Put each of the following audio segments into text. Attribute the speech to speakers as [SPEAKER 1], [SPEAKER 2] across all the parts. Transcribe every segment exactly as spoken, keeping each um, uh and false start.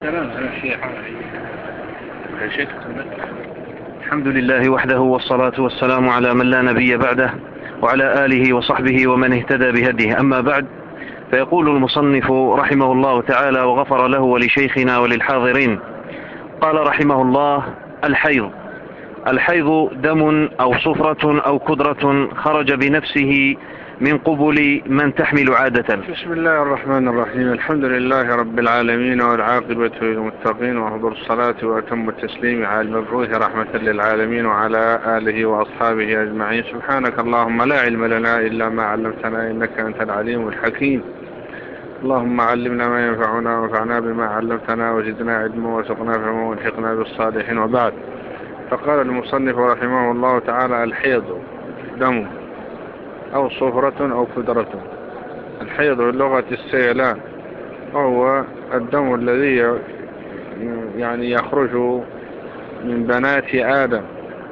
[SPEAKER 1] الحمد لله وحده والصلاة والسلام على من لا نبي بعده وعلى آله وصحبه ومن اهتدى بهديه. أما بعد، فيقول المصنف رحمه الله تعالى وغفر له ولشيخنا وللحاضرين، قال رحمه الله: الحيض الحيض دم أو صفرة أو كدرة خرج بنفسه من قبل من تحمل عادة.
[SPEAKER 2] بسم الله الرحمن الرحيم. الحمد لله رب العالمين والعاقبة للمتقين، وأفضل الصلاة وأتم التسليم على المبعوث رحمة للعالمين وعلى آله وأصحابه أجمعين. سبحانك اللهم لا علم لنا إلا ما علمتنا إنك أنت العليم الحكيم. اللهم علمنا ما ينفعنا وانفعنا بما علمتنا وزدنا علما وارزقنا فهما والحقنا بالصالحين. وبعد، فقال المصنف رحمه الله تعالى: الحيض دم أو صفرة أو كدرة. الحيض باللغة السيلان، وهو الدم الذي يعني يخرج من بنات آدم،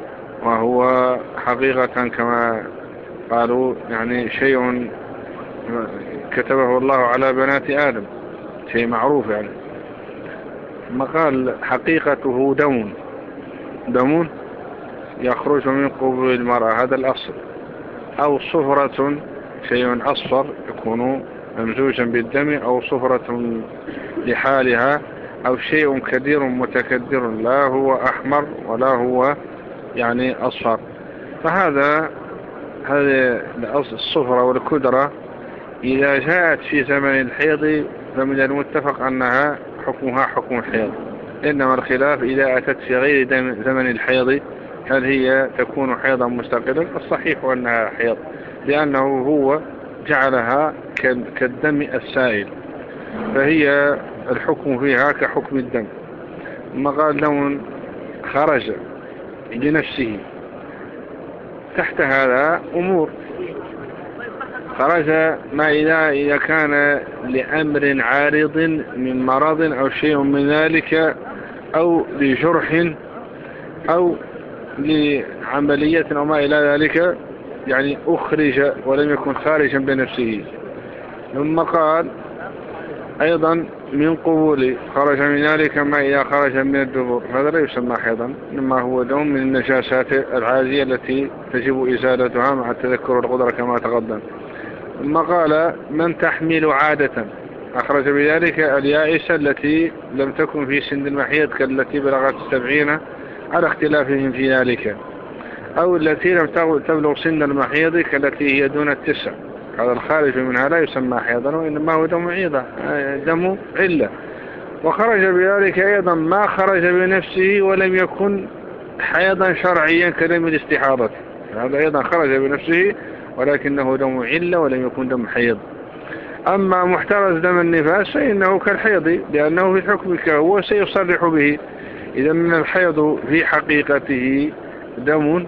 [SPEAKER 2] وهو حقيقة كما قالوا يعني شيء كتبه الله على بنات آدم، شيء معروف يعني. ما قال حقيقته دم دم يخرج من قبل المرأة، هذا الأصل. أو صفرة، شيء أصفر يكون ممزوجا بالدم، أو صفرة لحالها، أو شيء كدير متكدر لا هو أحمر ولا هو يعني أصفر. فهذا هذه الصفرة والكدرة إذا جاءت في زمن الحيض فمن المتفق أنها حكمها حكم الحيض، إنما الخلاف إذا أتت في غير زمن الحيض هل هي تكون حيضا مستقلا. الصحيح أنها حيض، لأنه هو جعلها كالدم السائل، فهي الحكم فيها كحكم الدم. ما قال لون خرج لنفسه، تحت هذا أمور. خرج ما إذا, إذا كان لأمر عارض من مرض أو شيء من ذلك، أو لجرح أو لعملية أو ما إلى ذلك، يعني أخرج ولم يكن خارجا بنفسه. ثم قال أيضا من قبول، خرج من ذلك ما إذا خرج من الدبر، هذا لا يسمى حيضا، إنما هو دم من النجاسات العادية التي تجب إزالتها مع التذكر القدرة كما تقدم. ثم قال من تحمل عادة، أخرج بذلك اليائسة التي لم تكن في سن المحيض كالتي بلغت السبعين على اختلافهم في ذلك، أو التي لم تبلغ سن المحيض كالتي هي دون التسع. هذا الخارج منها لا يسمى حيضا، وإنما هو دم عيضة، دم علة. وخرج بذلك أيضا ما خرج بنفسه ولم يكن حيضا شرعيا كدم الاستحاضة، هذا أيضا خرج بنفسه ولكنه دم علة ولم يكن دم حيض. أما محترز دم النفاس فإنه كالحيض، لأنه في الحكم كهو سيصرح به. إذا من الحيض في حقيقته دم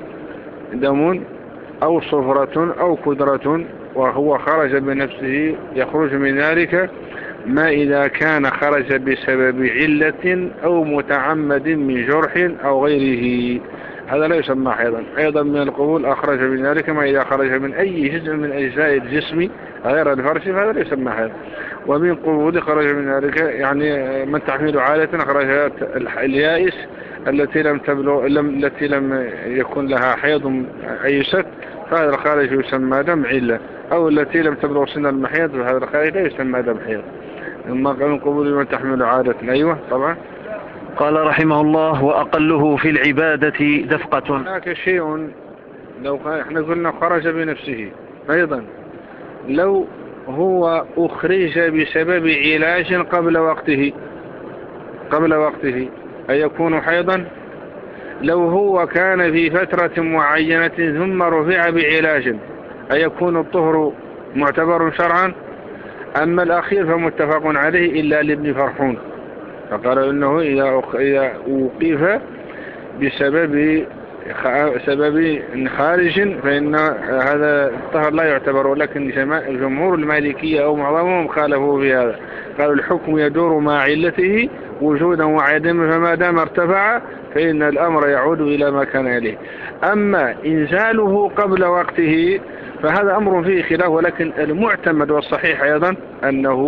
[SPEAKER 2] دم أو صفرة أو كدرة، وهو خرج بنفسه. يخرج من ذلك ما إذا كان خرج بسبب علة أو متعمد من جرح أو غيره، هذا لا يسمى حيضا. أيضا من القبول أخرج من ذلك ما إذا خرج من أي جزء من أجزاء الجسم غير الفرش، فهذا لا يسمى حيض. ومن قبول خرج من ذلك يعني من تحميل عادة، خرج اليائس التي لم تبلغ لم التي لم يكن لها حيض أيست، فهذا الخارج يسمى دم علة. أو التي لم تبلغ سن المحيض، فهذا الخارج لا يسمى دم حيض. ثم من قبول من تحمل عادة. أيوة طبعا.
[SPEAKER 1] قال رحمه الله: وأقله في العبادة دفقة.
[SPEAKER 2] هناك شيء لو احنا قلنا خرج بنفسه، أيضا لو هو أخرج بسبب علاج قبل وقته قبل وقته أيكون حيضا؟ لو هو كان في فترة معينة ثم رفع بعلاج أيكون الطهر معتبر شرعا؟ أما الأخير فمتفق عليه إلا لابن فرحون، فقال إنه إذا أوقف بسبب سبب خارج فإن هذا الطهر لا يعتبر. ولكن جمهور المالكية أو معظمهم خالفوا في هذا، قالوا الحكم يدور مع علته وجودا وعدما، فما دام ارتفع فإن الأمر يعود إلى ما كان إليه. أما إنزاله قبل وقته فهذا أمر فيه خلاف، ولكن المعتمد والصحيح أيضا أنه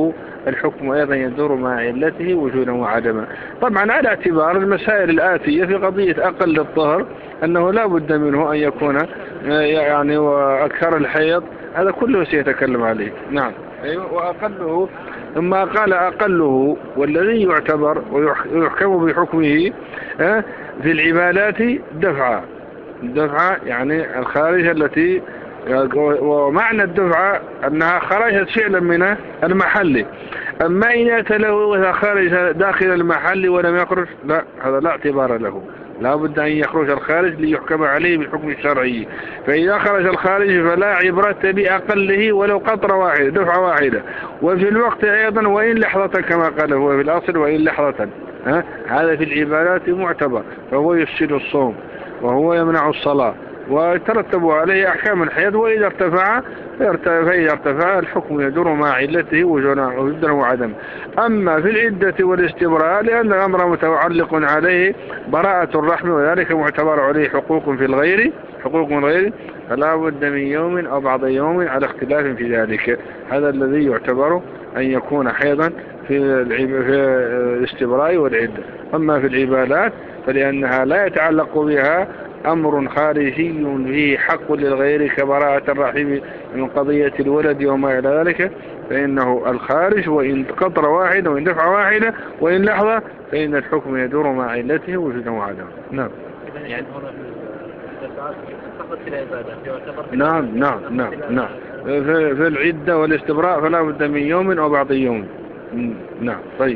[SPEAKER 2] الحكم أيضا يدور مع علته وجودا وعدما. طبعا على اعتبار المسائل الآتية في قضية أقل الطهر أنه لا بد منه أن يكون يعني وأكثر الحيض، هذا كله سيتكلم عليه. نعم أيوة. وأقله ثم قال أقله والذي يعتبر ويحكم بحكمه في العبادات دفعة الدفعة يعني الخارجة التي، ومعنى الدفعة أنها خرجت فعلا من المحل. أما إن أتى له إذا خرج داخل المحل ولم يخرج، لا، هذا لا اعتبار له، لا بد أن يخرج الخارج ليحكم عليه بالحكم الشرعي. فإذا خرج الخارج فلا عبرة بأقله ولو قطرة واحدة، دفعة واحدة. وفي الوقت أيضا وإن لحظة كما قال هو في الأصل وإن لحظة، ها؟ هذا في العبادات معتبر، فهو يفسد الصوم وهو يمنع الصلاة ويترتب عليه أحكام الحيض. وإذا ارتفع فإذا ارتفع الحكم يدور مع علته وجودا وعدم. أما في العدة والاستبراء لأن الأمر متعلق عليه براءة الرحم وذلك معتبر عليه حقوق في الغير حقوق من غيره، فلا بد من يوم أو بعض يوم على اختلاف في ذلك. هذا الذي يعتبر أن يكون حيضا في الاستبراء والعدة. أما في العبادات فلأنها لا يتعلق بها أمر خارجي فيه حق للغير كبراءة الرحم من قضية الولد وما إلى ذلك، فإنه الخارج وإن قطرة واحدة وإن دفعة واحدة وإن لحظة فإن الحكم يدور مع علته وجودا وعدما. نعم.
[SPEAKER 3] يعني فقط في العبادة.
[SPEAKER 2] نعم نعم نعم نعم في, في العدة والاستبراء فلا بد من يوم أو بعض يوم. نعم. طيب.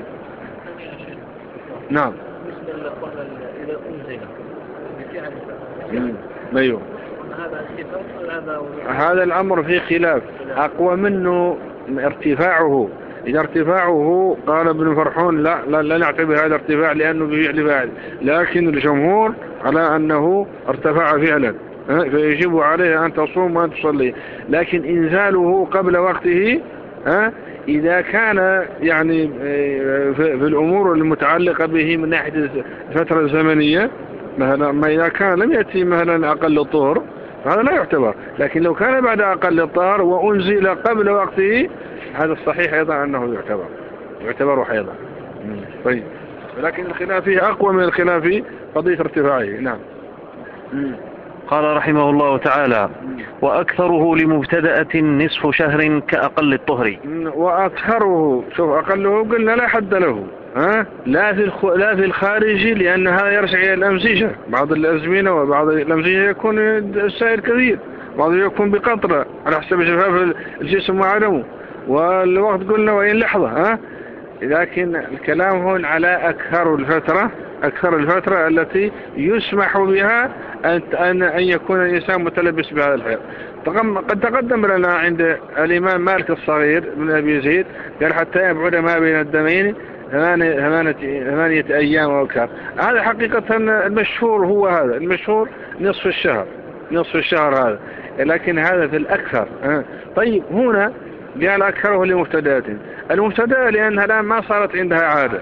[SPEAKER 2] نعم.
[SPEAKER 3] إذا أنزل
[SPEAKER 2] أيوه. هذا الأمر فيه خلاف، أقوى منه ارتفاعه. إذا ارتفاعه قال ابن فرحون لا لا, لا نعتبر هذا ارتفاع لأنه بفعل فاعل، لكن الجمهور على أنه ارتفع فعلا فيجب عليه أن تصوم وأن تصلي. لكن إنزاله قبل وقته إذا كان يعني في الأمور المتعلقة به من ناحية الفترة الزمنية، مثلا ما إذا كان لم يأتي مثلا أقل الطهر هذا لا يعتبر. لكن لو كان بعد أقل الطهر وأنزل قبل وقته هذا الصحيح أيضا أنه يعتبر يعتبر حيضا. طيب. لكن الخلاف فيه أقوى من الخلاف في قضية ارتفاعه. نعم.
[SPEAKER 1] قال رحمه الله تعالى: وأكثره لمبتدأة نصف شهر كأقل الطهر.
[SPEAKER 2] وأكثره، شوف أقله قلنا لا حد له، ها؟ لا في الخ... لا في الخارج لأن هذا يرجع إلى الأمزجة. بعض الأزمنة وبعض الأمزجة يكون السائل كثير، بعض يكون بقطرة على حسب شفاف الجسم وعدمه. والوقت قلنا وإن لحظة، ها؟ لكن الكلام هون على أكثر الفترة أكثر الفترة التي يسمح بها أن أن يكون الإنسان متلبس بهذا الحيض. قد تقدم لنا عند الإمام مالك الصغير بن أبي زيد قال حتى يبعد ما بين الدمين ثمانية ثمانية أيام أو أكثر. هذا حقيقة المشهور هو هذا المشهور نصف الشهر نصف الشهر هذا، لكن هذا في الأكثر. طيب هنا قال أكثره لمبتدأة. المبتدأة لأنها الآن ما صارت عندها عادة.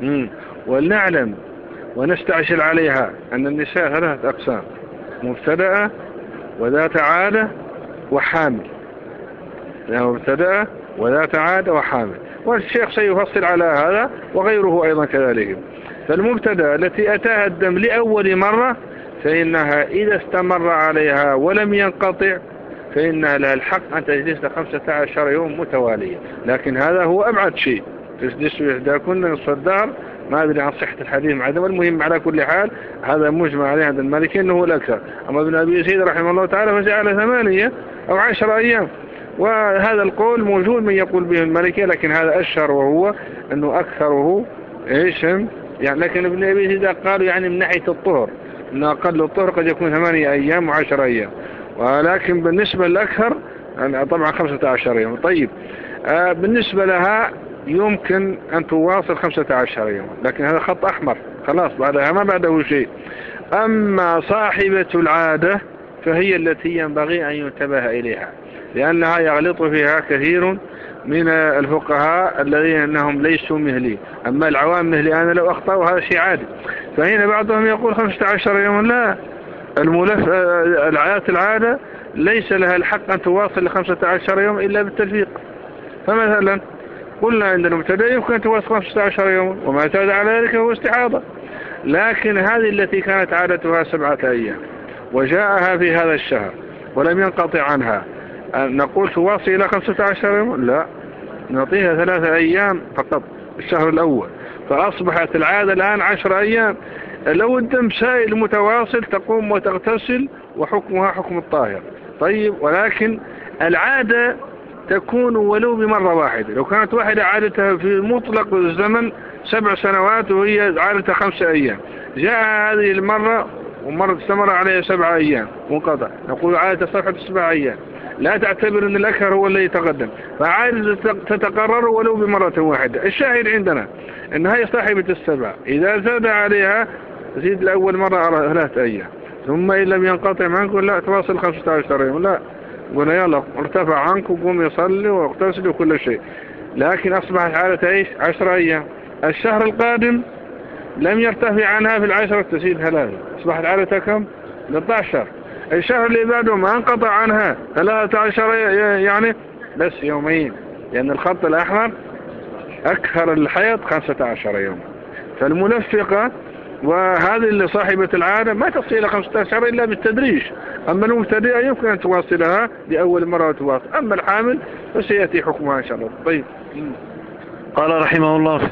[SPEAKER 2] ولنعلم ونستعجل عليها أن النساء ثلاثة أقسام: مبتدأة وذات عادة وحامل. يعني مبتدأة وذات عادة وحامل، والشيخ سيفصل على هذا وغيره أيضا كذلك. فالمبتدأة التي أتاها الدم لأول مرة فإنها إذا استمر عليها ولم ينقطع فإنها لها الحق أن تجلس لخمسة عشر يوم متوالية. لكن هذا هو أبعد شيء، تجلس إحداكن نصف الدهر. ما أدري عن صحة الحديث مع عدم، المهم على كل حال هذا مجمع عليه عند المالكي أنه هو الأكثر. أما ابن أبي زيد رحمه الله تعالى فجعل ثمانية أو عشر أيام، وهذا القول موجود من يقول به المالكي، لكن هذا أشهر وهو أنه أكثره إيش يعني. لكن ابن أبي زيد قالوا يعني من ناحية الطهر أن أقل الطهر قد يكون ثمانية أيام وعشر أيام، ولكن بالنسبة للأكثر طبعا خمسة عشر يوم. طيب آه بالنسبة لها يمكن أن تواصل خمسة عشر يوم، لكن هذا خط أحمر خلاص بعدها ما بعده شيء. أما صاحبة العادة فهي التي ينبغي أن ينتبه إليها، لأنها يغلط فيها كثير من الفقهاء الذين أنهم ليسوا مهلي. أما العوام مهلي أنا لو أخطأوا هذا شيء عادي. فهنا بعضهم يقول خمسة عشر يوم، لا، الملف العادة العادة ليس لها الحق أن تواصل لخمسة عشر يوم إلا بالتلفيق. فمثلا قلنا عند المبتدأ يمكن أن تواصل خمسة عشر يوما، وما اعتاد على ذلك هو استحاضة. لكن هذه التي كانت عادتها سبعة أيام وجاءها في هذا الشهر ولم ينقطع عنها، نقول تواصل إلى خمسة عشر يوما؟ لا، نعطيها ثلاثة أيام فقط الشهر الأول، فأصبحت العادة الآن عشر أيام. لو الدم سائل متواصل تقوم وتغتسل وحكمها حكم الطاهر. طيب، ولكن العادة تكون ولو بمرة واحدة. لو كانت واحدة عادتها في مطلق الزمن سبع سنوات وهي عادتها خمسة أيام، جاء هذه المرة ومرة استمر عليها سبع أيام منقطع، نقول عادة صفحة سبع أيام، لا تعتبر أن الأكثر هو الذي يتقدم، فعادة تتقرر ولو بمرة واحدة. الشاهد عندنا أن هي صاحبة السبع إذا زاد عليها زيد لأول مرة ثلاثة أيام، ثم إن لم ينقطع عنك لا تواصل خمسة عشر يوم، لا، قلنا يلا ارتفع عنك وقوم يصلي واغتسل وكل شيء. لكن أصبحت عادة إيش؟ عشر أيام. الشهر القادم لم يرتفع عنها في العشرة تزيد ثلاثة، أصبحت عادة كم؟ ثلاثة عشر. الشهر اللي بعده ما انقطع عنها ثلاثة عشر يعني بس يومين، لأن الخط الأحمر أكثر الحيض خمسة عشر يوم. فالملفقة وهذه اللي صاحبة العادة ما تصل إلى خمسة عشر إلا بالتدريج. أما المبتدئة يمكن أن تواصلها لأول مرة وتواصل، أما الحامل فسيأتي حكمها إن شاء الله. طيب،
[SPEAKER 1] قال رحمه الله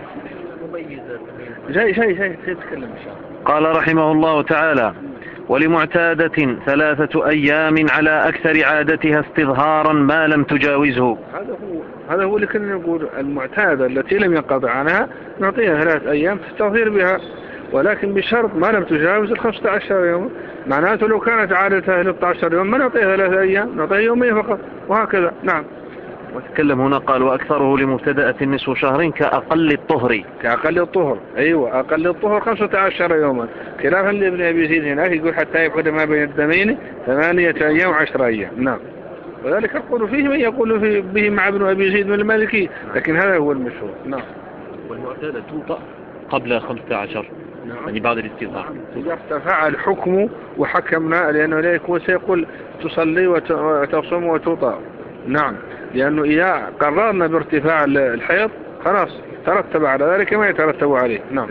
[SPEAKER 2] جاي جاي جاي سيتكلم إن شاء الله.
[SPEAKER 1] قال رحمه الله تعالى: ولمعتادة ثلاثة أيام على أكثر عادتها استظهارا ما لم تجاوزه.
[SPEAKER 2] هذا هو هذا هو اللي كنا نقول المعتادة التي لم ينقطع عنها نعطيها ثلاثة أيام تستظهر بها، ولكن بشرط ما لم تجاوز الخمسة عشر يوم. معناته لو كانت عادتها ثلاثة عشر يوم ما نعطيها ثلاثة أيام، نعطيها يومين فقط، وهكذا. نعم.
[SPEAKER 1] وتكلم هنا قال: وأكثره لمبتدأة نصف شهر كأقل الطهر.
[SPEAKER 2] كأقل الطهر، أيوة، أقل الطهر خمسة عشر يوما، خلافا لابن أبي زيد هناك يقول حتى يبعد ما بين الدمين ثمانية أيام وعشر أيام. نعم. وذلك يقول فيه من يقول فيه به مع ابن أبي زيد من المالكي، لكن هذا هو المشهور. نعم.
[SPEAKER 1] والمعتادة توطأ قبل خمسة عشر، نعم، يعني بعد الاستظهار.
[SPEAKER 2] إذا ارتفع الحكم وحكمنا، لأنه لا يكون سيقول تصلي وتصوم وتوطأ. نعم، لأنه إذا قررنا بارتفاع الحيض خلاص ترتب على ذلك ما يترتب عليه. نعم.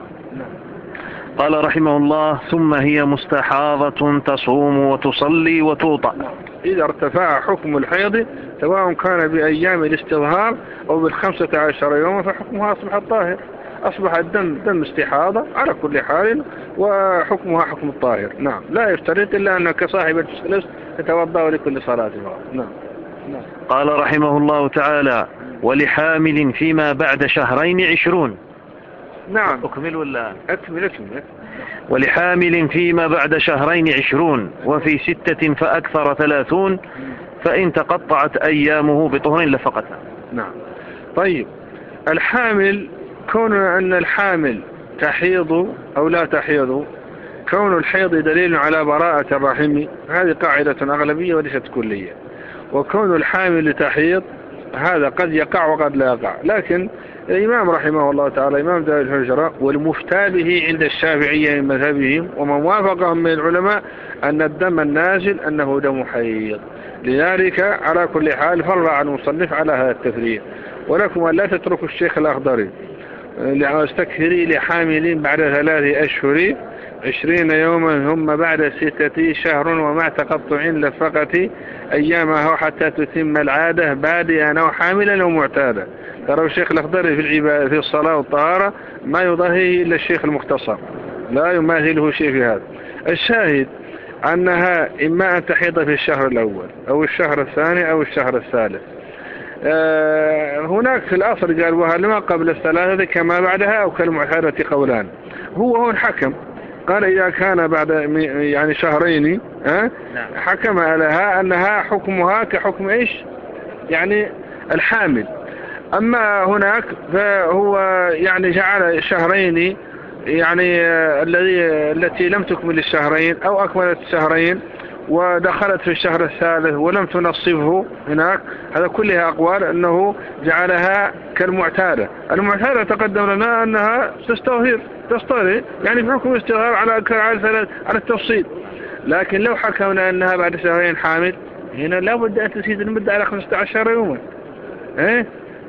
[SPEAKER 1] قال رحمه الله: ثم هي مستحاضة تصوم وتصلي وتوطأ.
[SPEAKER 2] إذا ارتفع حكم الحيض سواء كان بأيام الاستظهار أو بالخمسة عشر يوما فحكمها أصبح الطاهر، أصبح الدم دم استحاضة على كل حال، وحكمها حكم الطاهر. نعم، لا يفترض إلا أنك صاحبة الثلث تتوضأ لكل صلاة. نعم. نعم.
[SPEAKER 1] قال رحمه الله تعالى: ولحامل فيما بعد شهرين عشرون.
[SPEAKER 2] نعم.
[SPEAKER 1] أكمل ولا
[SPEAKER 2] أكمل أكمل.
[SPEAKER 1] ولحامل فيما بعد شهرين عشرون، وفي ستة فأكثر ثلاثون، فإن تقطعت أيامه بطهر لفقتها.
[SPEAKER 2] نعم. طيب، الحامل، كون أن الحامل تحيض أو لا تحيض، كون الحيض دليل على براءة الرحم، هذه قاعدة أغلبية وليست كلية. وكون الحامل تحيض هذا قد يقع وقد لا يقع، لكن الإمام رحمه الله تعالى إمام دار الهجرة والمفتى به عند الشافعية من مذهبهم ومن وافقهم من العلماء أن الدم النازل أنه دم حيض، لذلك على كل حال فرع عن المصنف على هذا التفريع. ولكم أن لا تتركوا الشيخ الأخضري واستكثري لحامل بعد ثلاث أشهر عشرين يوما ثم بعد ستة شهر ومع تقطع لفقة أيامها حتى تتم العادة بادئا أو حاملا أو معتادا. ترى الشيخ الأخضري في العبادة في الصلاة والطهارة ما يضاهيه إلا الشيخ المختصر، لا يماثله شيء في هذا. الشاهد أنها إما أن تحيض في الشهر الأول أو الشهر الثاني أو الشهر الثالث. أه هناك في الأصل قال وهل ما قبل الثلاثة كما بعدها أو كالمعتادة قولان. هو هو الحكم قال إذا كان بعد يعني شهرين أه حكم لها أنها حكمها كحكم إيش يعني الحامل. أما هناك فهو يعني جعل شهرين يعني الذي التي لم تكمل الشهرين أو أكملت الشهرين ودخلت في الشهر الثالث ولم تنصفه هناك، هذا كلها أقوال أنه جعلها كالمعتادة. المعتادة تقدم لنا أنها تستظهر تستظهر يعني في حكم استظهار على على على التفصيل. لكن لو حكمنا أنها بعد شهرين حامل هنا لا بد أن تزيد المدة على خمسة عشر يوما. إيه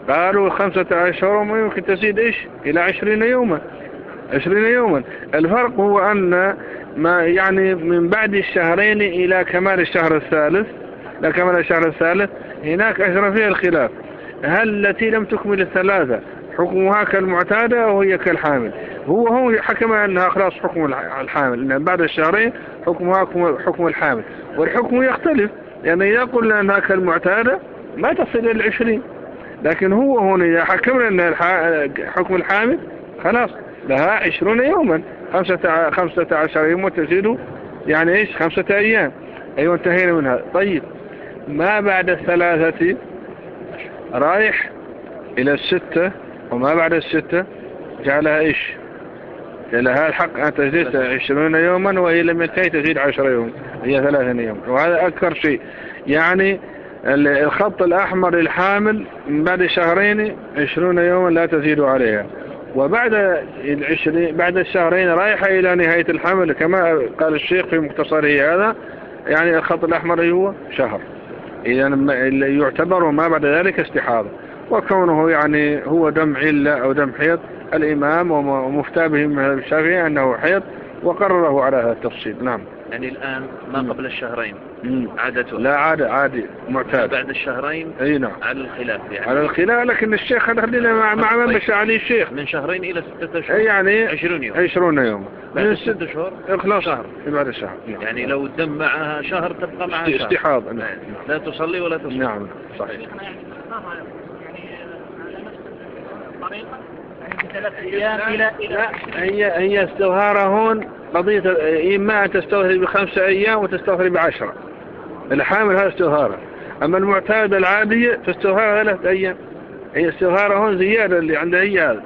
[SPEAKER 2] قالوا خمسة أشهر وما يمكن تزيد إيش إلى عشرين يوما عشرين يوما. الفرق هو أن ما يعني من بعد الشهرين إلى كمال الشهر الثالث لا كمال الشهر الثالث هناك أجرى فيها الخلاف، هل التي لم تكمل الثلاثة حكمها كالمعتادة أو هي كالحامل؟ هو هو حكم أنها خلاص حكم الحامل، لأن بعد الشهرين حكمها حكم الحامل، والحكم يختلف، لأن يعني يقول أنها كالمعتادة ما تصل إلى العشرين، لكن هو هنا إذا حكمنا أن حكم الحامل خلاص لها عشرون يوما، خمسة, خمسة عشر يوم تزيد يعني إيش خمسة أيام. أيوة انتهينا منها. طيب ما بعد الثلاثة رايح إلى الستة، وما بعد الستة جعلها إيش جعلها الحق أن تزيد عشرون يوما، وهي لم ينتهي تزيد عشر يوم، هي ثلاثة يوم، وهذا أكثر شيء. يعني الخط الأحمر للحامل من بعد شهرين عشرون يوما لا تزيد عليها، وبعد العشرين بعد الشهرين رايحة إلى نهاية الحمل كما قال الشيخ في مختصره هذا، يعني الخط الأحمر هو شهر، إذا يعتبر ما بعد ذلك استحاضة، وكونه يعني هو دم علة أو دم حيض الإمام ومفتى به من الشافعي أنه حيض وقرره على هذا التفصيل. نعم.
[SPEAKER 1] يعني الآن ما قبل الشهرين عادته
[SPEAKER 2] لا عادة عادي معتاد،
[SPEAKER 1] بعد الشهرين
[SPEAKER 2] أي نعم
[SPEAKER 1] على الخلاف يعني.
[SPEAKER 2] على الخلاف، لكن الشيخ خلينا مع مع من مشى عليه الشيخ
[SPEAKER 1] من شهرين إلى ستة أشهر
[SPEAKER 2] يعني
[SPEAKER 1] عشرون يوم
[SPEAKER 2] عشرون يوم
[SPEAKER 1] بعد ستة أشهر
[SPEAKER 2] إخلاص
[SPEAKER 1] شهر
[SPEAKER 2] بعد الشهر. نعم.
[SPEAKER 1] يعني لو الدم معها شهر تبقى معها شهر
[SPEAKER 2] استحاض. نعم.
[SPEAKER 1] لا تصلي ولا تصلي.
[SPEAKER 2] نعم صحيح. هي هي استظهارها هون قضية، إما أن تستظهر بخمسة أيام وتستظهر بعشرة، الحامل هذا استظهارها، أما المعتاد العادية تستظهر ثلاثة أيام، هي استظهارها هون زيادة اللي عندها هي هذا.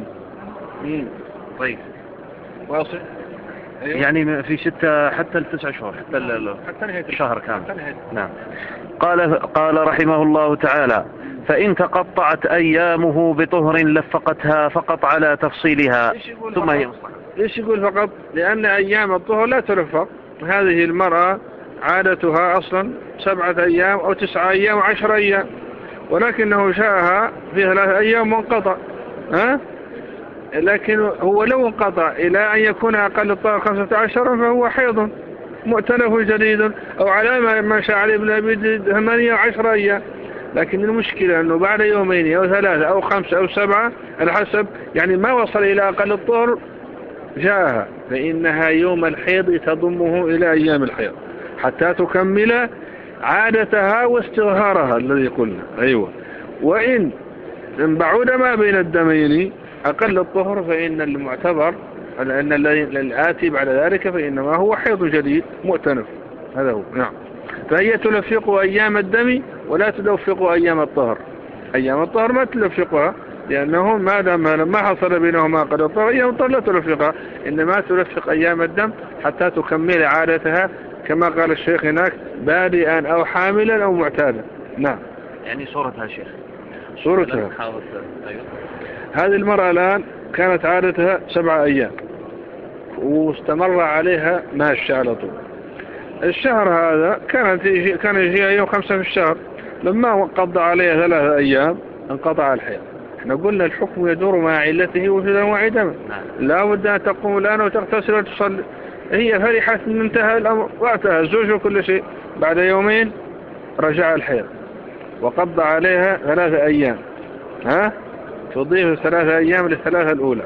[SPEAKER 1] طيب
[SPEAKER 2] واصل.
[SPEAKER 1] أيوه. يعني في ستة حتى التسع شهور حتى
[SPEAKER 2] حتى نهاية
[SPEAKER 1] الشهر كامل. نعم. قال قال رحمه الله تعالى: فإن تقطعت أيامه بطهر لفقتها فقط على تفصيلها ثم هي مصلحة.
[SPEAKER 2] ليش يقول فقط؟ لأن أيام الطهر لا تلفق. هذه المرأة عادتها أصلا سبعة أيام أو تسعة أيام وعشر أيام، ولكنه شاءها في ثلاثة أيام وانقطع، ها؟ لكن هو لو انقطع إلى أن يكون أقل الطهر خمسة عشر فهو حيض مؤتلف جديد، أو على ما شاء عليه ابن أبي ثمانية وعشر أيام. لكن المشكلة أنه بعد يومين أو ثلاثة أو خمسة أو سبعة على حسب، يعني ما وصل إلى أقل الطهر جاءها، فإنها يوم الحيض تضمه إلى أيام الحيض حتى تكمل عادتها واستظهارها الذي قلنا. أيوة. وإن بعد ما بين الدمين أقل الطهر فإن المعتبر أن الآتي بعد ذلك فإنما هو حيض جديد مؤتنف. هذا هو. نعم. فهي تلفق أيام الدم ولا تلفق أيام الطهر. أيام الطهر ما تلفقها، لأنه ما دام ما حصل بينهما قد الطهر أيام الطهر لا تلفقها، إنما تلفق أيام الدم حتى تكمل عادتها كما قال الشيخ هناك بادئا أو حاملا أو معتادا. نعم.
[SPEAKER 1] يعني صورتها شيخ
[SPEAKER 2] صورتها
[SPEAKER 1] أيوه.
[SPEAKER 2] هذه المرأة الآن كانت عادتها سبعة أيام واستمر عليها ماشي على طول. الشهر هذا كانت كان يجيها يوم خمسة في الشهر، لما قضى عليها ثلاثة أيام انقطع الحيض. احنا قلنا الحكم يدور مع علته وجودا وعدما، لا بد أن تقوم الآن وتغتسل وتصلي. هي فرحت من انتهى الأمر وقتها الزوج وكل شيء، بعد يومين رجع الحيض وقضى عليها ثلاثة أيام، ها تضيف ثلاثة أيام للثلاثة الأولى،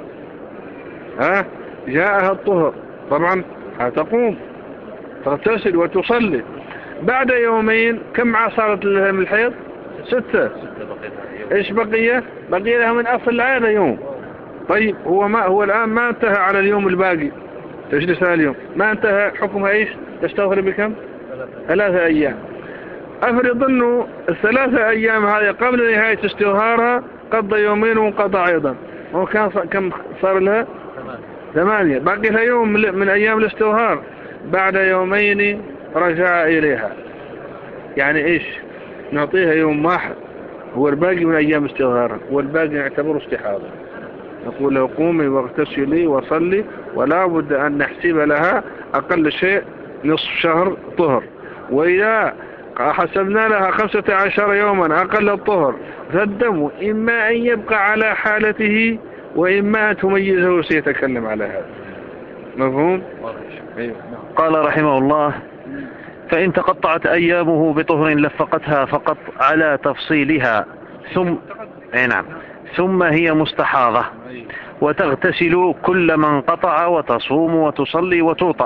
[SPEAKER 2] ها جاءها الطهر طبعا هتقوم تغتسل وتصلي. بعد يومين كم صارت لها من الحيض؟ ستة. ايش بقية؟ بقي لها من أصل العادة يوم. طيب هو ما هو الآن ما انتهى على اليوم الباقي، تجلس اليوم ما انتهى حكمها ايش؟ تستغفر بكم؟ ثلاثة أيام. أفرض أنه الثلاثة أيام هذه قبل نهاية استظهارها قضى يومين وانقطع أيضا، هو كان كم صار لها؟ ثمانية. باقي لها يوم من أيام الاستظهار، بعد يومين رجع إليها، يعني إيش؟ نعطيها يوم واحد هو الباقي من أيام استظهارها، والباقي نعتبره استحاضة. نقول له قومي واغتسلي وصلي، ولا بد أن نحسب لها أقل شيء نصف شهر طهر. وإذا حسبنا لها خمسة عشر يوما أقل الطهر، فالدم إما أن يبقى على حالته وإما أن تميزه. سيتكلم على هذا. مفهوم؟
[SPEAKER 1] أيوة. قال رحمه الله: فإن تقطعت أيامه بطهر لفقتها فقط على تفصيلها، ثم أي نعم ثم هي مستحاضة، وتغتسل كل ما انقطع، وتصوم وتصلي وتوطأ.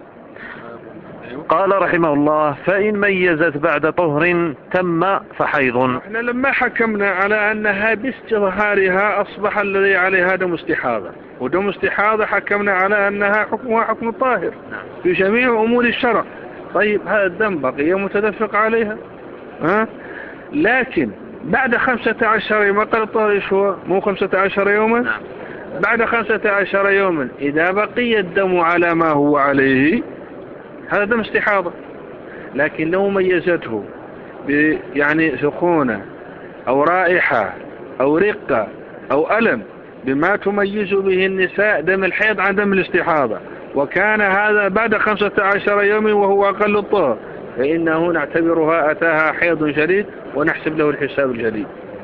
[SPEAKER 1] قال رحمه الله: فإن ميزت بعد طهر تم فحيض.
[SPEAKER 2] احنا لما حكمنا على أنها باستظهارها أصبح الذي عليها دم استحاضة، ودم استحاضة حكمنا على أنها حكمها حكم طاهر في جميع أمور الشرع. طيب هذا الدم بقي متدفق عليها، ها؟ لكن بعد خمسة عشر يوم قال الطهر شو مو خمسة عشر يوما؟
[SPEAKER 1] نعم.
[SPEAKER 2] بعد خمسة عشر يوما إذا بقي الدم على ما هو عليه هذا دم استحاضة. لكن لو ميزته يعني سخونة أو رائحة أو رقة أو ألم بما تميز به النساء دم الحيض عن دم الاستحاضة، وكان هذا بعد خمسة عشر يوم وهو أقل الطهر، فإنه نعتبرها أتاها حيض شديد ونحسب له الحساب الجديد.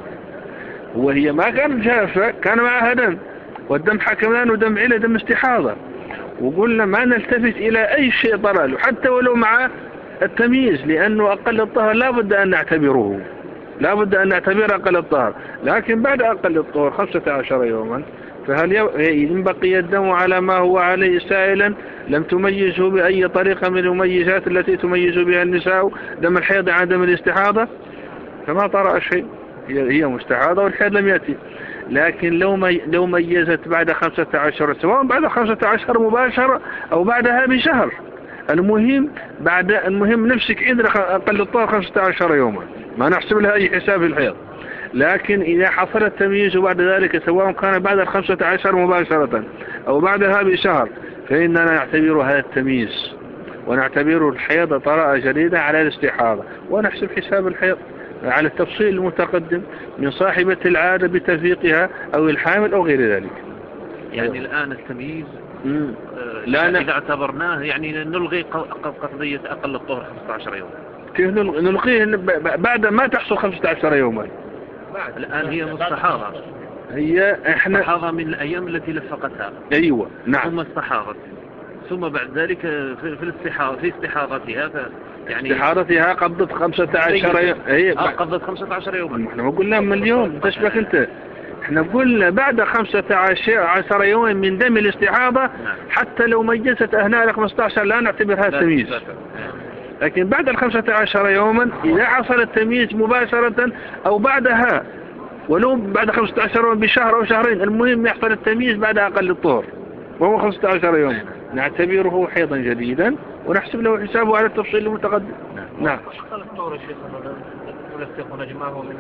[SPEAKER 2] وهي ما كانت جافة، كان معها دم، والدم حكمنا أنه دم علة دم استحاضة، وقلنا ما نلتفت إلى أي شيء طرأ له حتى ولو مع التمييز، لأنه أقل الطهر لا بد أن نعتبره، لا بد أن نعتبر أقل الطهر. لكن بعد أقل الطهر خمسة عشر يوما فهل إن بقي الدم على ما هو عليه سائلا لم تميزه بأي طريقة من المميزات التي تميز بها النساء دم الحيض عن دم الاستحاضة فما طرأ شيء، هي مستحاضة والحيض لم يأتي. لكن لو مي لو ميزت بعد خمسة عشر، سواء بعد خمسة عشر مباشرة أو بعدها بشهر، المهم بعد المهم نفسك عندنا أقل الطهر خمسة عشر يوما، ما نحسب لها أي حساب الحيض. لكن إذا حصل التمييز بعد ذلك سواء كان بعد الخمسة عشر مباشرة أو بعدها بشهر فإننا نعتبر هذا التمييز ونعتبر الحيض طرأ جديدة على الاستحاضة، ونحسب حساب الحيض على التفصيل المتقدم من صاحبة العادة بتفريقها أو الحامل أو غير ذلك.
[SPEAKER 1] يعني الآن التمييز
[SPEAKER 2] آه
[SPEAKER 1] لا إذا اعتبرناه يعني نلغي قضية أقل الطهر خمسة عشر يوم.
[SPEAKER 2] كيف نلغيه بعد ما تحصل خمسة عشر يوما؟
[SPEAKER 1] الآن هي مستحاضة،
[SPEAKER 2] هي احنا
[SPEAKER 1] مستحاضة من الأيام التي لفقتها.
[SPEAKER 2] أيوة نعم.
[SPEAKER 1] ثم استحاضت، ثم بعد ذلك في الاستحاضة في استحاضتها
[SPEAKER 2] يعني استحاضتها قضت خمسة عشر يوم.
[SPEAKER 1] هي قضت خمسة عشر يوما.
[SPEAKER 2] احنا ما قلنا من اليوم تشبك انت، احنا قلنا بعد خمسة عشر يوما من دم الاستحاضة. نعم. حتى لو ميزت أهناء خمسة عشر لا نعتبرها تمييز. لكن بعد الخمسة عشر يوما إذا حصل التمييز مباشرة أو بعدها ولو بعد خمسة عشر يوما بشهر أو شهرين، المهم يحصل التمييز بعد أقل الطهر وهو خمسة عشر يوما، نعتبره حيضا جديدا ونحسب له حسابه على التفصيل المتقدم. نعم.
[SPEAKER 3] أقل الطهر يا شيخ نلفق ونجمعه من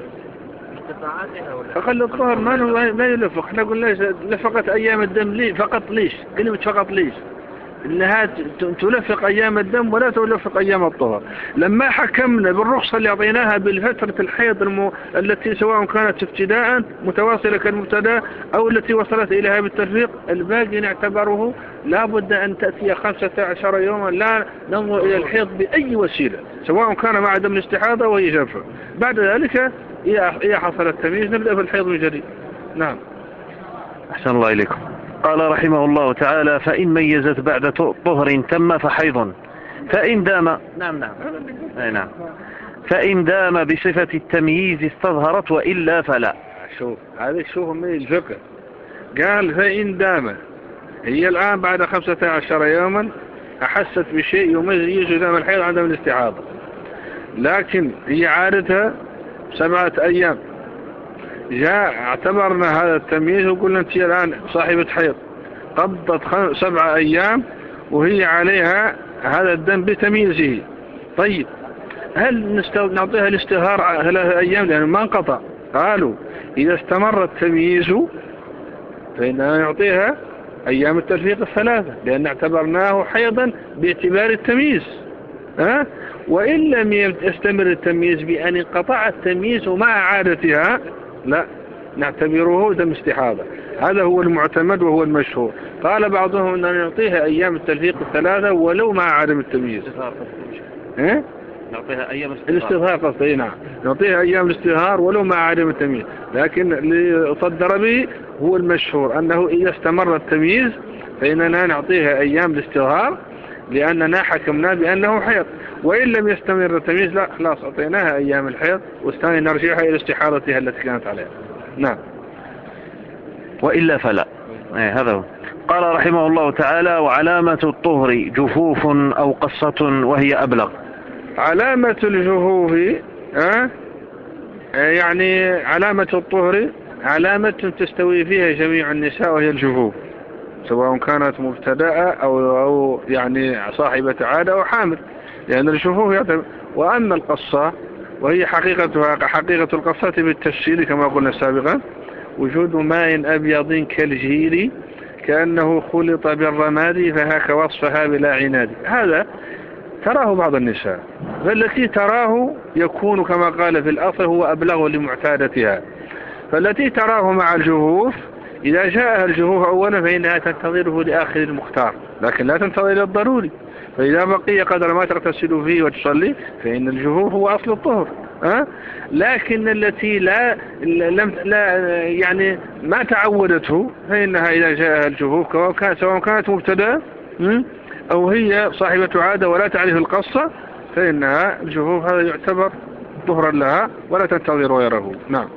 [SPEAKER 3] قطاعاتها؟
[SPEAKER 2] أقل الطهر ما ما يلفق، احنا قلنا لفقت أيام الدم لي فقط. ليش كلمة فقط؟ ليش إنها تلفق أيام الدم ولا تلفق أيام الطهر. لما حكمنا بالرخصة اللي أعطيناها بالفترة الحيض المو... التي سواء كانت ابتداء متواصلة كالمبتدا أو التي وصلت إليها بالترفيق، الباقي نعتبره لا بد أن تأتي خمسة عشر يوما، لا ننظر إلى الحيض بأي وسيلة سواء كان مع دم الاستحاضة وهي جافة. بعد ذلك إذا حصل التمييز نبدأ بالحيض من جديد. نعم.
[SPEAKER 1] أحسن الله إليكم. قال رحمه الله تعالى: فإن ميزت بعد طهر تم فحيض، فإن دام نعم نعم أي نعم فإن دام بصفة التمييز استظهرت وإلا فلا.
[SPEAKER 2] شوف هذا شوف من الفقه قال فإن دام، هي الآن بعد خمسة عشر يوما أحست بشيء يميز دم الحيض عن دم الاستحاضة، لكن هي عادتها سبعة أيام، جاء اعتبرنا هذا التمييز وقلنا انت الآن صاحبة حيض قضت سبعة أيام وهي عليها هذا الدم بتمييزه. طيب هل نعطيها الاستظهار ثلاثة أيام لأنه ما انقطع؟ قالوا إذا استمر التمييز فإننا نعطيها أيام الترفيق الثلاثة لأن اعتبرناه حيضا باعتبار التمييز. ها؟ وإن لم يستمر التمييز بأن انقطع التمييز مع عادتها لا نعتبره دم استحاضة. هذا هو المعتمد وهو المشهور. قال بعضهم أن نعطيها أيام التلفيق الثلاثة ولو مع عدم التمييز. ها؟
[SPEAKER 1] نعطيها أيام
[SPEAKER 2] الاستظهار قصدي، نعم نعطيها أيام الاستظهار ولو مع عدم التمييز، لكن اللي صدر به هو المشهور أنه إذا استمر التمييز فإننا نعطيها أيام الاستظهار لأننا حكمنا بأنه حيض، وإن لم يستمر التمييز لا خلاص أعطيناها أيام الحيض والثاني نرجعها إلى استحالتها التي كانت عليها. نعم.
[SPEAKER 1] وإلا فلا. إيه هذا هو. قال رحمه الله تعالى: وعلامة الطهر جفوف أو قصة وهي أبلغ.
[SPEAKER 2] علامة الجفوف أه؟ يعني علامة الطهر علامة تستوي فيها جميع النساء وهي الجفوف، سواء كانت مبتدأة أو, أو يعني صاحبة عادة أو حامل، لأن الجفوف يعتبر. وأما القصة وهي حقيقتها حقيقة القصة بالتفسير كما قلنا سابقا: وجود ماء أبيض كالجير كأنه خلط بالرماد فهاك وصفها بلا عناد. هذا تراه بعض النساء، فالتي تراه يكون كما قال في الأصل هو أبلغ لمعتادتها، فالتي تراه مع الجفوف إذا جاءها الجفوف أولا فإنها تنتظره لآخر المختار، لكن لا تنتظر إلى الضروري، فإذا بقي قدر ما تغتسل فيه وتصلي فإن الجفوف هو أصل الطهر. أه؟ لكن التي لا, لم لا يعني ما تعودته فإنها إذا جاءها الجفوف سواء كانت مبتدأ أو هي صاحبة عادة ولا تعرف القصة فإنها الجفوف هذا يعتبر طهرا لها ولا تنتظر غيره. نعم.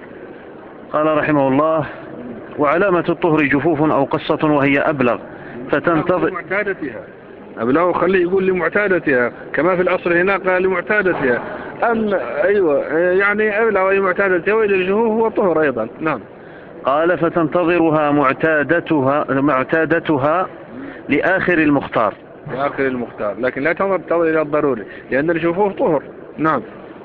[SPEAKER 1] قال رحمه الله: وعلامة الطهر جفوف أو قصة وهي أبلغ فتنتظر
[SPEAKER 2] معتادتها. أبلغ خليه يقول لمعتادتها كما في الأصل هنا قال لمعتادتها. أم أيوة يعني أبلغ لمعتادتها وإلى الجفوف هو طهر أيضا. نعم.
[SPEAKER 1] قال: فتنتظرها معتادتها معتادتها لآخر المختار.
[SPEAKER 2] لآخر المختار، لكن لا تنتظر إلى الضروري لأن الجفوف طهر. نعم.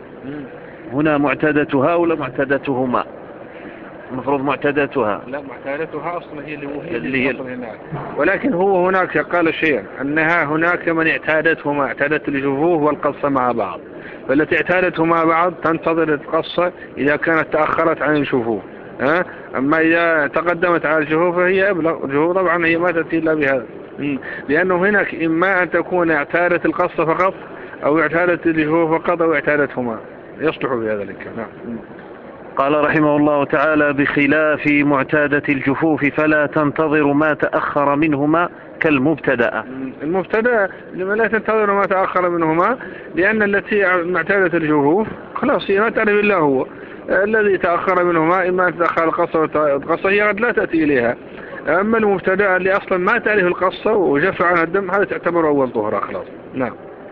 [SPEAKER 1] هنا معتادتها ولا معتادتهما؟ المفروض معتادتها.
[SPEAKER 2] لا معتادتها أصلا هي اللي هي هناك، ولكن هو هناك قال شيئا أنها هناك من اعتادتهما، اعتادت الجفوف والقصة مع بعض، فالتي اعتادتهما بعض تنتظر القصة إذا كانت تأخرت عن الجفوف. أه؟ أما إذا تقدمت على الجفوف فهي أبلغ. الجفوف طبعا هي ما تأتي إلا بهذا، لأنه هناك إما أن تكون اعتادت القصة فقط أو اعتادت الجفوف فقط أو اعتادتهما، يصلح بهذا الكلام. نعم.
[SPEAKER 1] قال رحمه الله تعالى: بخلاف معتادة الجفوف فلا تنتظر ما تأخر منهما كالمبتدأ.
[SPEAKER 2] المبتدأ لما لا تنتظر ما تأخر منهما لأن التي معتادة الجفوف خلاص هي ما تعرف إلا هو الذي تأخر منهما، إما أن تأخر القصة والقصة هي قد لا تأتي إليها. أما المبتدأ اللي أصلا ما تعرف القصة وجف عنها الدم هذا تعتبر أول طهرة خلاص. نعم.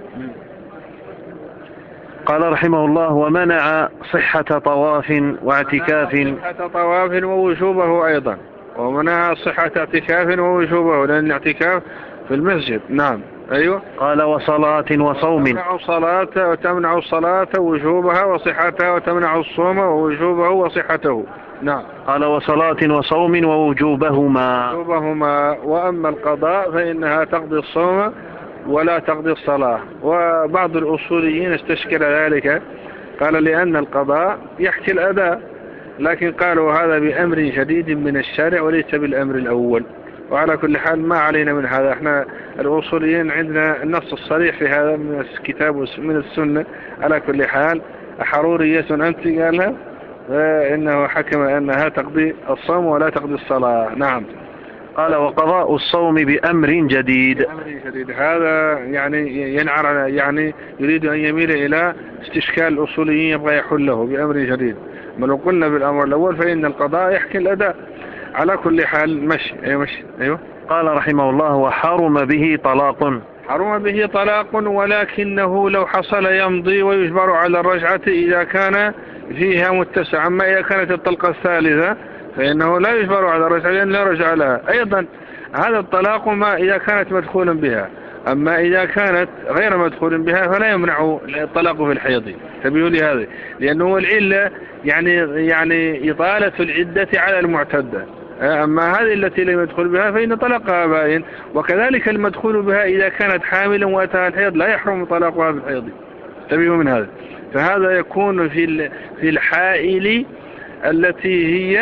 [SPEAKER 1] قال رحمه الله: ومنع صحة طواف واعتكاف.
[SPEAKER 2] صحة طواف ووجوبه أيضا، ومنع صحة اعتكاف ووجوبه لأن الاعتكاف في المسجد. نعم. أيوة.
[SPEAKER 1] قال: وصلاة وصوم.
[SPEAKER 2] تمنع الصلاة وتمنع الصلاة وجوبها وصحتها وتمنع الصوم ووجوبه وصحته. نعم.
[SPEAKER 1] قال: وصلاة وصوم ووجوبهما.
[SPEAKER 2] ووجوبهما. وأما القضاء فإنها تقضي الصوم ولا تقضي الصلاة. وبعض الأصوليين استشكل ذلك، قال لأن القضاء يحكي الأداء، لكن قالوا هذا بأمر جديد من الشارع وليس بالأمر الأول. وعلى كل حال ما علينا من هذا، احنا الأصوليين عندنا النص الصريح في هذا من الكتاب ومن السنة. على كل حال حرورية أنت قالها فإنه حكم أنها تقضي الصوم ولا تقضي الصلاة. نعم.
[SPEAKER 1] قال: وقضاء الصوم بأمر جديد.
[SPEAKER 2] أمر جديد هذا يعني ينعر يعني يريد أن يميل إلى استشكال الأصوليين يبغى يحله بأمر جديد. ما لو قلنا بالأمر الأول فإن القضاء يحكي الأداء. على كل حال مشي. أيوة مشي. أيوة.
[SPEAKER 1] قال رحمه الله: وحرم به طلاق.
[SPEAKER 2] حرم به طلاق، ولكنه لو حصل يمضي ويجبر على الرجعة إذا كان فيها متسع. أما إذا كانت الطلقة الثالثة فإنه لا يجبر على الرجعة لأن لا رجع لها. أيضا هذا الطلاق ما إذا كانت مدخولا بها، أما إذا كانت غير مدخول بها فلا يمنع الطلاق في الحيض. تبيه لهذا لأنه العلة يعني يعني إطالة العدة على المعتدة. أما هذه التي لم يدخل بها فإن طلقها باين. وكذلك المدخول بها إذا كانت حاملا وأتاها الحيض لا يحرم طلاقها في الحيض. تبيه من هذا. فهذا يكون في في الحائل التي هي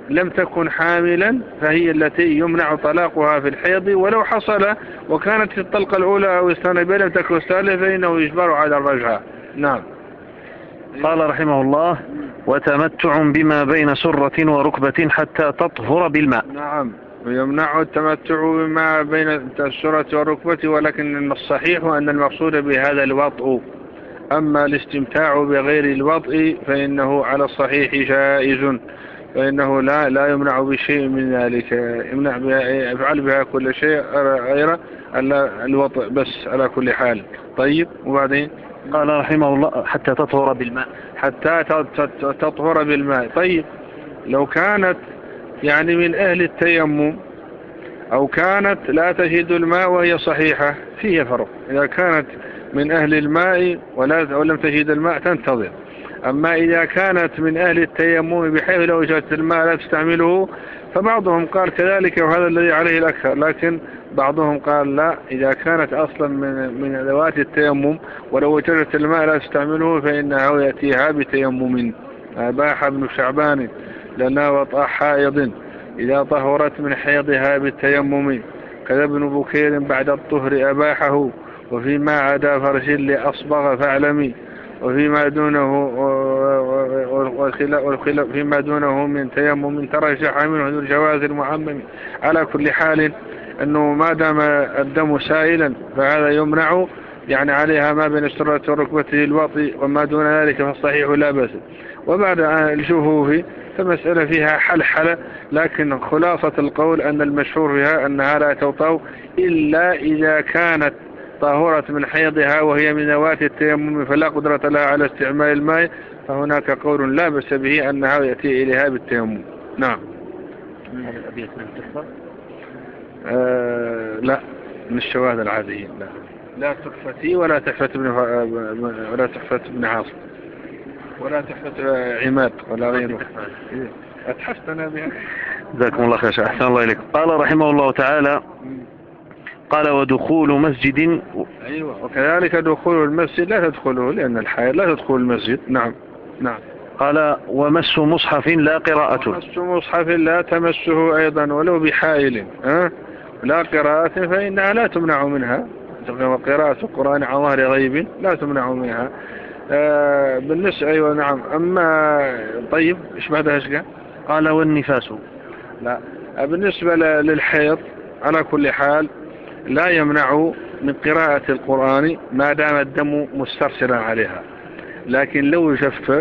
[SPEAKER 2] لم تكن حاملا فهي التي يمنع طلاقها في الحيض، ولو حصل وكانت في الطلقة الأولى أو الثانية لم تكن الثالثة فإنه يجبر على الرجعة. نعم.
[SPEAKER 1] قال رحمه الله: وتمتع بما بين سرة وركبة حتى تطهر بالماء.
[SPEAKER 2] نعم، ويمنع التمتع بما بين السرة والركبة، ولكن الصحيح أن المقصود بهذا الوطء، أما الاستمتاع بغير الوطء فإنه على الصحيح جائز، فإنه لا لا يمنع بشيء من ذلك، يمنع بها يفعل بها كل شيء غير الوطء بس على كل حال. طيب، وبعدين
[SPEAKER 1] قال رحمه الله: حتى تطهر بالماء.
[SPEAKER 2] حتى تطهر بالماء. طيب، لو كانت يعني من أهل التيمم أو كانت لا تجد الماء وهي صحيحة، فيه فرق. إذا كانت من أهل الماء ولا ولم تجد الماء تنتظر. أما إذا كانت من أهل التيمم بحيث لو وجدت الماء لا تستعمله، فبعضهم قال كذلك وهذا الذي عليه الأكثر، لكن بعضهم قال لا، إذا كانت أصلا من من ذوات التيمم ولو وجدت الماء لا تستعمله فإنه يأتيها بتيمم. أباح ابن شعبان لنا وطأ حائض إذا طهرت من حيضها بالتيمم، كذا ابن بكير بعد الطهر أباحه، وفيما عدا فرج لأصبغ فاعلمي، وفيما دونه والخلاف فيما دونه من تيمم ترجح منه ذو الجواز المعمم. على كل حال أنه ما دام الدم سائلا فهذا يمنع، يعني عليها ما بين السرة والركبة للوطي، وما دون ذلك فالصحيح لا بأس. وبعد الجفوف فمسألة فيها حلحلة، لكن خلاصة القول أن المشهور فيها أنها لا توطأ إلا إذا كانت طهورة من حيضها وهي من ذوات التيمم فلا قدرة لها على استعمال الماء، فهناك قول لا بأس به أنها يأتي إليها بالتيمم. نعم.
[SPEAKER 1] من الأبيات من التحفة؟
[SPEAKER 2] آه لا، من الشواهد العادية. لا لا تحفتي ولا تحفة ابن ولا تحفة ابن عاصم ولا تحفة عماد ولا غيره. أتحفتنا بها.
[SPEAKER 1] جزاكم الله خير. أحسن الله إليك. قال رحمه الله تعالى: قال: ودخول مسجد.
[SPEAKER 2] أيوة، وكذلك دخول المسجد لا تدخله لأن الحائض لا تدخل المسجد. نعم. نعم.
[SPEAKER 1] قال: ومس مصحف لا قراءة.
[SPEAKER 2] ومس مصحف لا تمسه أيضا ولو بحائل، أه؟ لا قراءة فإنها لا تمنع منها، قراءة القرآن عن ظهر غيب لا تمنع منها. آه بالنسبة أيوة نعم. أما طيب إيش بعدها إيش قال؟
[SPEAKER 1] قال: والنفاس.
[SPEAKER 2] لا، بالنسبة للحيض على كل حال لا يمنع من قراءة القرآن ما دام الدم مسترسلا عليها، لكن لو جف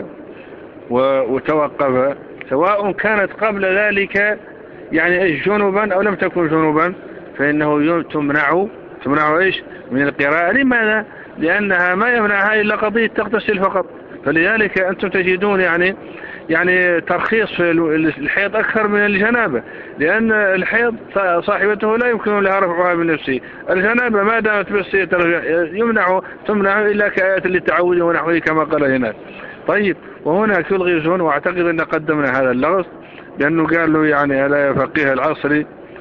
[SPEAKER 2] وتوقف سواء كانت قبل ذلك يعني جنوبا أو لم تكن جنوبا فإنه تمنع تمنع إيش من القراءة. لماذا؟ لأنها ما يمنعها إلا قضية تغتسل فقط. فلذلك أنتم تجدون يعني يعني ترخيص في الحيض أكثر من الجنابة، لأن الحيض صاحبته لا يمكن لها رفعها بنفسه. الجنابة ما دامت بس يمنع تمنع إلا كآيات للتعود ونحوه كما قال هنا. طيب، وهنا تلغي زون، واعتقد أن قدمنا هذا اللغز، لأنه قال له يعني ألا يا فقيه العصر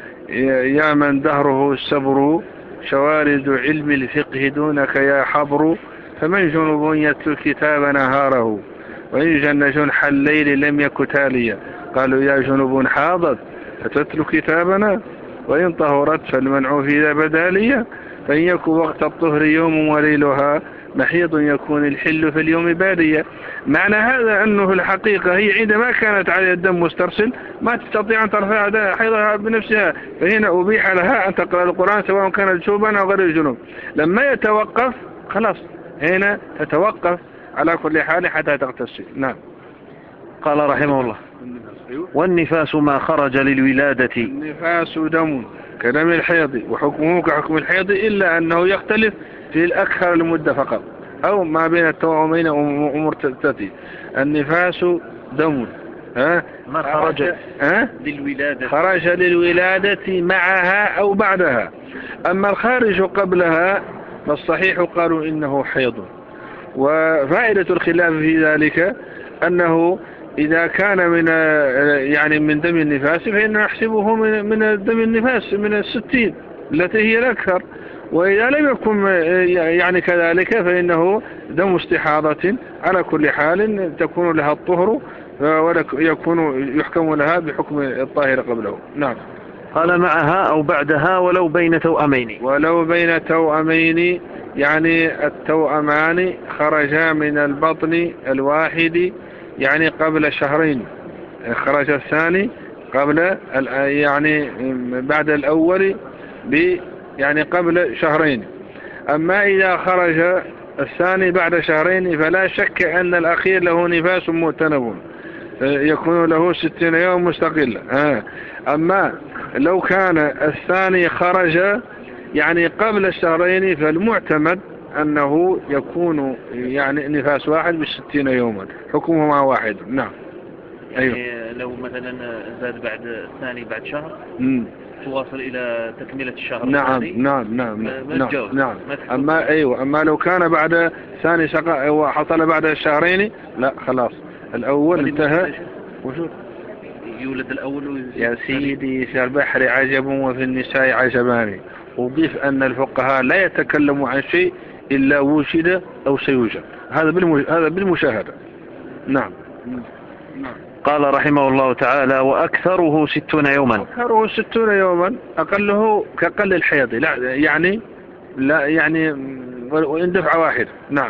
[SPEAKER 2] يا من دهره السبر شوارد علم الفقه دونك يا حبر، فمن جنوب يتلو الكتاب نهاره وإن جن جنح الليل لم يك تاليا. قالوا يا جنوب حاضت فتتلو كتابنا وإن طهرت فالمنع في ذا بدالية، فإن يكن وقت الطهر يوم وليلها محيض يكون الحل في اليوم بادية. معنى هذا أنه في الحقيقة هي عندما كانت على الدم مسترسل ما تستطيع أن ترفع حيضها بنفسها، فهنا أبيح لها أن تقرأ القرآن سواء كانت جنوبا أو غير الجنوب. لما يتوقف خلاص هنا تتوقف على كل حال حتى تغتسل. نعم.
[SPEAKER 1] قال رحمه الله: والنفاس ما خرج للولادة.
[SPEAKER 2] النفاس دم كدم الحيض وحكمه كحكم الحيض، إلا أنه يختلف في الأكثر المدة فقط أو ما بين التوأمين ومرتبطتين. النفاس دم ها
[SPEAKER 1] ما خرج
[SPEAKER 2] ها
[SPEAKER 1] للولادة
[SPEAKER 2] خرج للولادة معها أو بعدها. أما الخارج قبلها فالصحيح قالوا إنه حيض. وفائدة الخلاف في ذلك أنه إذا كان من يعني من دم النفاس فإنه يحسبه من من دم النفاس من الستين التي هي الأكثر، وإذا لم يكن يعني كذلك فإنه دم استحاضة. على كل حال تكون لها الطهر ويكون يحكم لها بحكم الطاهر قبله. نعم.
[SPEAKER 1] قال معها أو بعدها ولو بين توأمين.
[SPEAKER 2] ولو بين توأمين يعني التوأمان خرجا من البطن الواحد يعني قبل شهرين، خرج الثاني قبل يعني بعد الأول ب يعني قبل شهرين. أما إذا خرج الثاني بعد شهرين فلا شك أن الأخير له نفاس مؤتنب يكون له ستين يوم مستقلة. أما لو كان الثاني خرج يعني قبل الشهرين فالمعتمد أنه يكون يعني نفاس واحد بالستين يوما حكمهما واحد. نعم.
[SPEAKER 1] يعني أيوه. لو مثلا زاد بعد الثاني بعد شهر
[SPEAKER 2] مم.
[SPEAKER 1] تواصل إلى تكملة الشهر
[SPEAKER 2] نعم
[SPEAKER 1] الثاني.
[SPEAKER 2] نعم نعم
[SPEAKER 1] نعم
[SPEAKER 2] نعم. أما أيوة أما لو كان بعد ثاني شقاء وحصل بعد الشهرين لا خلاص الأول انتهى. وشو
[SPEAKER 1] يولد الأول
[SPEAKER 2] يا سيدي في البحر عجب وفي النساء عجبان. وضيف أن الفقهاء لا يتكلموا عن شيء إلا وجد أو سيوجد. هذا هذا بالمشاهدة. نعم.
[SPEAKER 1] نعم. قال رحمه الله تعالى وأكثره ستون يوما.
[SPEAKER 2] أكثره ستون يوما أقله كقل الحيض لا يعني لا يعني وإن دفعة واحدة. نعم.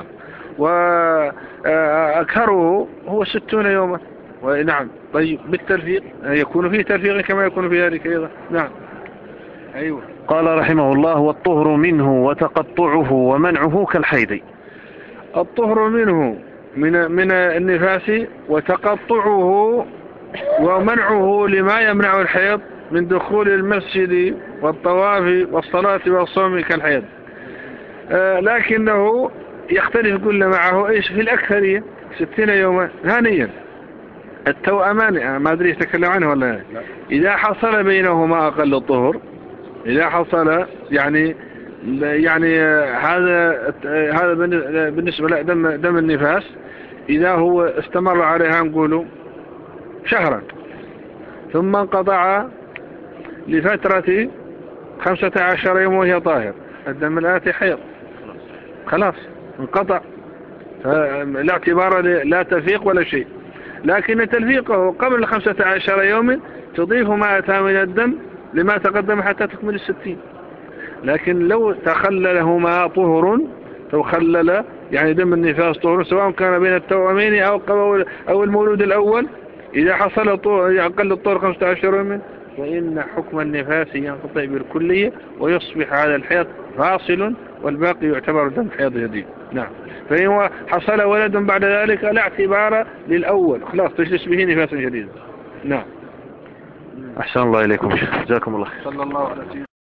[SPEAKER 2] وأكثره هو ستون يوما. ونعم. طيب بالتلفيق يكون فيه تلفيق كما يكون في ذلك أيضا. نعم. أيوة.
[SPEAKER 1] قال رحمه الله والطهر منه وتقطعه ومنعه كالحيض.
[SPEAKER 2] الطهر منه من من النفاس وتقطعه ومنعه لما يمنع الحيض من دخول المسجد والطواف والصلاة والصوم كالحيض. آه لكنه يختلف كل معه ايش في الأكثرية ستين يوما ثانيا. التوأمان ما أدري يتكلم عنه ولا لا. إذا حصل بينهما أقل الطهر إذا حصل يعني يعني هذا هذا بالنسبة لدم دم النفاس إذا هو استمر عليها نقوله شهرا ثم انقطع لفترة خمسة عشر يوم وهي طاهر الدم الآتي حيض خلاص انقطع لا اعتبار لا تلفيق ولا شيء. لكن تلفيقه قبل خمسة عشر يوم تضيف ما أتى من الدم لما تقدم حتى تكمل الستين. لكن لو تخللهما طهر تخلل يعني دم النفاس طهر سواء كان بين التوأمين أو أو المولود الأول إذا حصل أقل الطهر خمسة عشر يوما فإن حكم النفاس ينقطع بالكلية ويصبح هذا الحيض فاصل والباقي يعتبر دم حيض جديد. نعم. فإن حصل ولد بعد ذلك لا اعتبار للأول خلاص تجلس به نفاس جديد. نعم.
[SPEAKER 1] أحسن الله إليكم جزاكم الله.
[SPEAKER 2] صلى الله عليه وسلم.